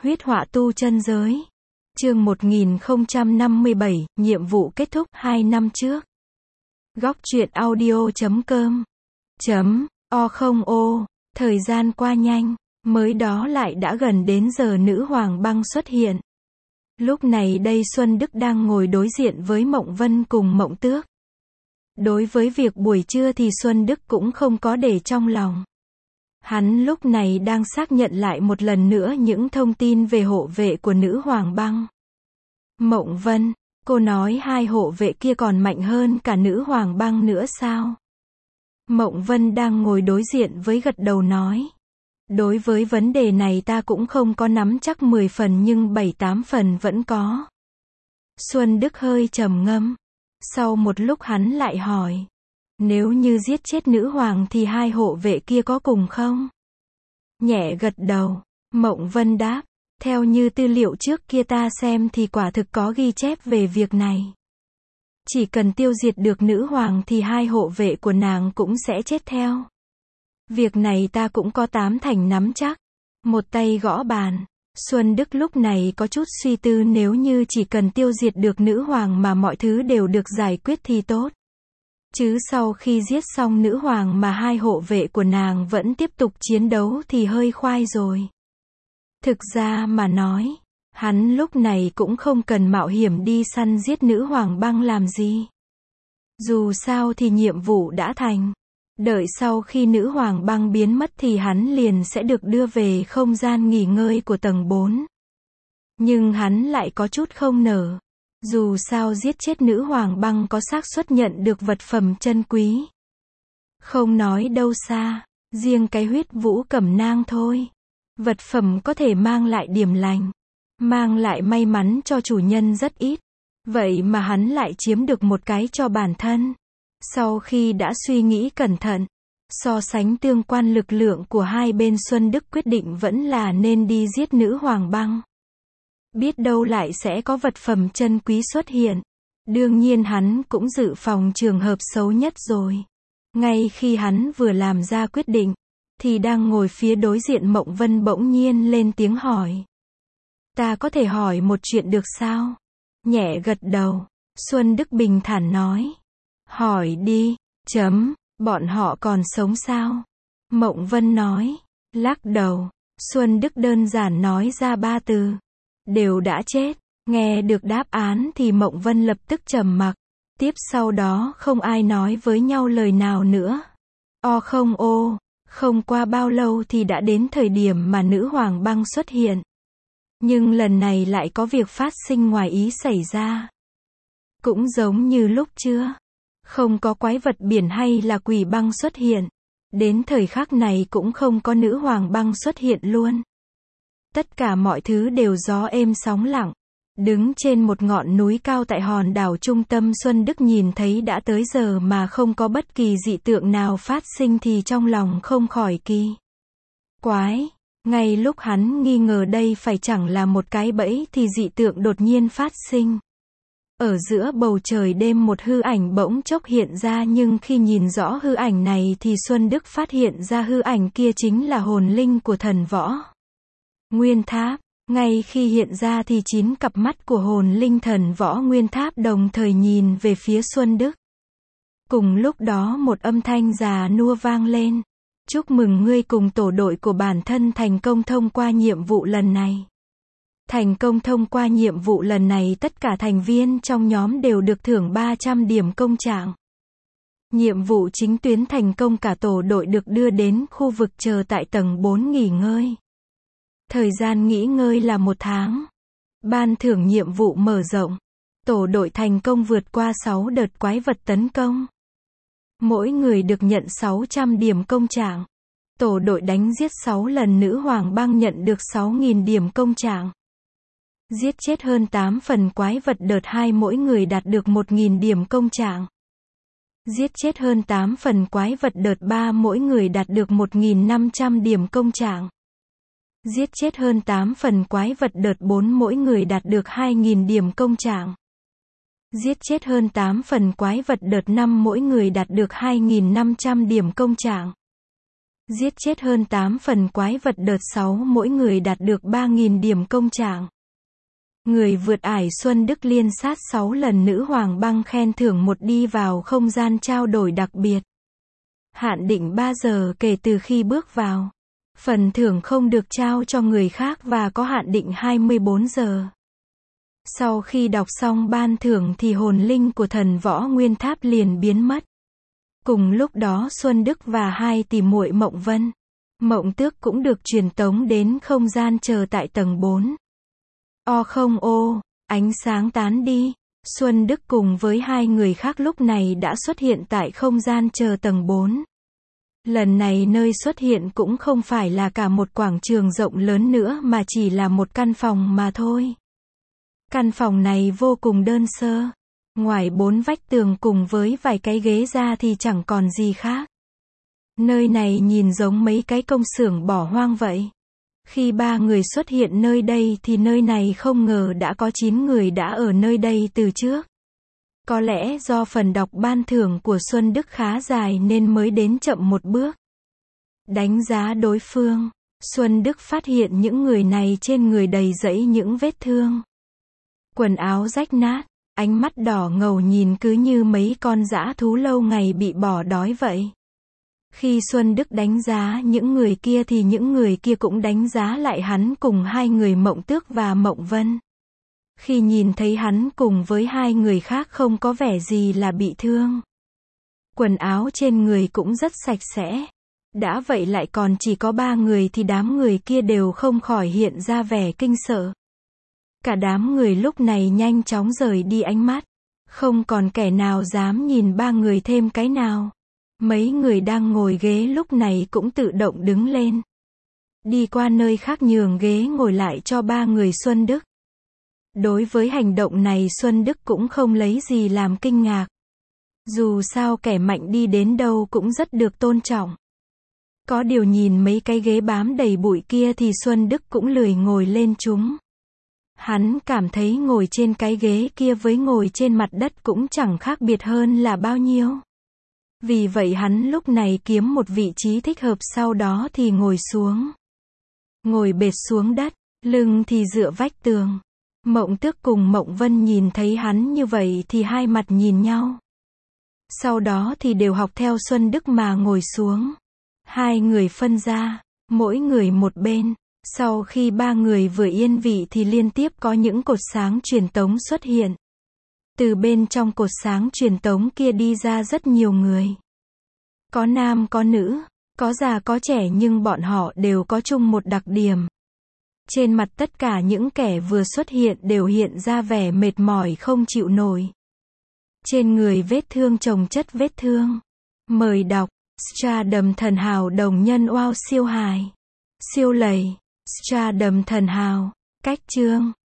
Huyết họa tu chân giới. Chương 1057, nhiệm vụ kết thúc 2 năm trước. Góc truyện audio.com O. Thời gian qua nhanh, mới đó lại đã gần đến giờ nữ hoàng băng xuất hiện. Lúc này đây Xuân Đức đang ngồi đối diện với Mộng Vân cùng Mộng Tước. Đối với việc buổi trưa thì Xuân Đức cũng không có để trong lòng. Hắn lúc này đang xác nhận lại một lần nữa những thông tin về hộ vệ của nữ hoàng băng. Mộng Vân, cô nói hai hộ vệ kia còn mạnh hơn cả nữ hoàng băng nữa sao? Mộng Vân đang ngồi đối diện với gật đầu nói. Đối với vấn đề này ta cũng không có nắm chắc 10 phần nhưng 7-8 phần vẫn có. Xuân Đức hơi trầm ngâm. Sau một lúc hắn lại hỏi. Nếu như giết chết nữ hoàng thì hai hộ vệ kia có cùng không? Nhẹ gật đầu, Mộng Vân đáp. Theo như tư liệu trước kia ta xem thì quả thực có ghi chép về việc này. Chỉ cần tiêu diệt được nữ hoàng thì hai hộ vệ của nàng cũng sẽ chết theo. Việc này ta cũng có 8 thành nắm chắc. Một tay gõ bàn. Xuân Đức lúc này có chút suy tư, nếu như chỉ cần tiêu diệt được nữ hoàng mà mọi thứ đều được giải quyết thì tốt. Chứ sau khi giết xong nữ hoàng mà hai hộ vệ của nàng vẫn tiếp tục chiến đấu thì hơi khoai rồi. Thực ra mà nói, hắn lúc này cũng không cần mạo hiểm đi săn giết nữ hoàng băng làm gì. Dù sao thì nhiệm vụ đã thành. Đợi sau khi nữ hoàng băng biến mất thì hắn liền sẽ được đưa về không gian nghỉ ngơi của tầng 4. Nhưng hắn lại có chút không nở. Dù sao giết chết nữ hoàng băng có xác suất nhận được vật phẩm chân quý. Không nói đâu xa, riêng cái huyết vũ cẩm nang thôi. Vật phẩm có thể mang lại điểm lành, mang lại may mắn cho chủ nhân rất ít. Vậy mà hắn lại chiếm được một cái cho bản thân. Sau khi đã suy nghĩ cẩn thận, so sánh tương quan lực lượng của hai bên, Xuân Đức quyết định vẫn là nên đi giết nữ hoàng băng. Biết đâu lại sẽ có vật phẩm chân quý xuất hiện. Đương nhiên hắn cũng dự phòng trường hợp xấu nhất rồi. Ngay khi hắn vừa làm ra quyết định, thì đang ngồi phía đối diện Mộng Vân bỗng nhiên lên tiếng hỏi. Ta có thể hỏi một chuyện được sao? Nhẹ gật đầu, Xuân Đức bình thản nói. Hỏi đi, bọn họ còn sống sao? Mộng Vân nói. Lắc đầu, Xuân Đức đơn giản nói ra 3 từ. Đều đã chết. Nghe được đáp án thì Mộng Vân lập tức trầm mặc. Tiếp sau đó không ai nói với nhau lời nào nữa. Không qua bao lâu thì đã đến thời điểm mà nữ hoàng băng xuất hiện. Nhưng lần này lại có việc phát sinh ngoài ý xảy ra. Cũng giống như lúc chưa. Không có quái vật biển hay là quỷ băng xuất hiện. Đến thời khắc này cũng không có nữ hoàng băng xuất hiện luôn. Tất cả mọi thứ đều gió êm sóng lặng. Đứng trên một ngọn núi cao tại hòn đảo trung tâm, Xuân Đức nhìn thấy đã tới giờ mà không có bất kỳ dị tượng nào phát sinh thì trong lòng không khỏi kỳ quái. Ngay lúc hắn nghi ngờ đây phải chẳng là một cái bẫy thì dị tượng đột nhiên phát sinh. Ở giữa bầu trời đêm một hư ảnh bỗng chốc hiện ra, nhưng khi nhìn rõ hư ảnh này thì Xuân Đức phát hiện ra hư ảnh kia chính là hồn linh của thần võ Nguyên Tháp. Ngay khi hiện ra thì 9 cặp mắt của hồn linh thần võ Nguyên Tháp đồng thời nhìn về phía Xuân Đức. Cùng lúc đó một âm thanh già nua vang lên. Chúc mừng ngươi cùng tổ đội của bản thân thành công thông qua nhiệm vụ lần này. Thành công thông qua nhiệm vụ lần này, tất cả thành viên trong nhóm đều được thưởng 300 điểm công trạng. Nhiệm vụ chính tuyến thành công, cả tổ đội được đưa đến khu vực chờ tại tầng 4 nghỉ ngơi. Thời gian nghỉ ngơi là 1 tháng. Ban thưởng nhiệm vụ mở rộng. Tổ đội thành công vượt qua 6 đợt quái vật tấn công. Mỗi người được nhận 600 điểm công trạng. Tổ đội đánh giết 6 lần nữ hoàng băng nhận được 6.000 điểm công trạng. Giết chết hơn 8 phần quái vật đợt 2, mỗi người đạt được 1.000 điểm công trạng. Giết chết hơn 8 phần quái vật đợt 3, mỗi người đạt được 1.500 điểm công trạng. Giết chết hơn 8 phần quái vật đợt 4, mỗi người đạt được 2.000 điểm công trạng. Giết chết hơn 8 phần quái vật đợt 5, mỗi người đạt được 2.500 điểm công trạng. Giết chết hơn 8 phần quái vật đợt 6, mỗi người đạt được 3.000 điểm công trạng. Người vượt ải Xuân Đức liên sát 6 lần nữ hoàng băng khen thưởng một đi vào không gian trao đổi đặc biệt. Hạn định 3 giờ kể từ khi bước vào. Phần thưởng không được trao cho người khác và có hạn định 24 giờ. Sau khi đọc xong ban thưởng thì hồn linh của thần võ Nguyên Tháp liền biến mất. Cùng lúc đó Xuân Đức và hai tỷ muội Mộng Vân, Mộng Tước cũng được truyền tống đến không gian chờ tại tầng 4. Không ô, ánh sáng tán đi. Xuân Đức cùng với hai người khác lúc này đã xuất hiện tại không gian chờ tầng 4. Lần này nơi xuất hiện cũng không phải là cả một quảng trường rộng lớn nữa mà chỉ là một căn phòng mà thôi. Căn phòng này vô cùng đơn sơ. Ngoài 4 vách tường cùng với vài cái ghế ra thì chẳng còn gì khác. Nơi này nhìn giống mấy cái công xưởng bỏ hoang vậy. Khi 3 người xuất hiện nơi đây thì nơi này không ngờ đã có 9 người đã ở nơi đây từ trước. Có lẽ do phần đọc ban thưởng của Xuân Đức khá dài nên mới đến chậm một bước. Đánh giá đối phương, Xuân Đức phát hiện những người này trên người đầy rẫy những vết thương. Quần áo rách nát, ánh mắt đỏ ngầu nhìn cứ như mấy con dã thú lâu ngày bị bỏ đói vậy. Khi Xuân Đức đánh giá những người kia thì những người kia cũng đánh giá lại hắn cùng hai người Mộng Tước và Mộng Vân. Khi nhìn thấy hắn cùng với hai người khác không có vẻ gì là bị thương. Quần áo trên người cũng rất sạch sẽ. Đã vậy lại còn chỉ có 3 người thì đám người kia đều không khỏi hiện ra vẻ kinh sợ. Cả đám người lúc này nhanh chóng rời đi ánh mắt. Không còn kẻ nào dám nhìn 3 người thêm cái nào. Mấy người đang ngồi ghế lúc này cũng tự động đứng lên. Đi qua nơi khác nhường ghế ngồi lại cho 3 người Xuân Đức. Đối với hành động này Xuân Đức cũng không lấy gì làm kinh ngạc. Dù sao kẻ mạnh đi đến đâu cũng rất được tôn trọng. Có điều nhìn mấy cái ghế bám đầy bụi kia thì Xuân Đức cũng lười ngồi lên chúng. Hắn cảm thấy ngồi trên cái ghế kia với ngồi trên mặt đất cũng chẳng khác biệt hơn là bao nhiêu. Vì vậy hắn lúc này kiếm một vị trí thích hợp sau đó thì ngồi xuống. Ngồi bệt xuống đất, lưng thì dựa vách tường. Mộng Tước cùng Mộng Vân nhìn thấy hắn như vậy thì hai mặt nhìn nhau. Sau đó thì đều học theo Xuân Đức mà ngồi xuống. Hai người phân ra, mỗi người một bên. Sau khi 3 người vừa yên vị thì liên tiếp có những cột sáng truyền tống xuất hiện. Từ bên trong cột sáng truyền tống kia đi ra rất nhiều người. Có nam có nữ, có già có trẻ nhưng bọn họ đều có chung một đặc điểm. Trên mặt tất cả những kẻ vừa xuất hiện đều hiện ra vẻ mệt mỏi không chịu nổi. Trên người vết thương chồng chất vết thương. Mời đọc, Stardom thần hào đồng nhân wow siêu hài. Siêu lầy, Stardom thần hào, cách chương.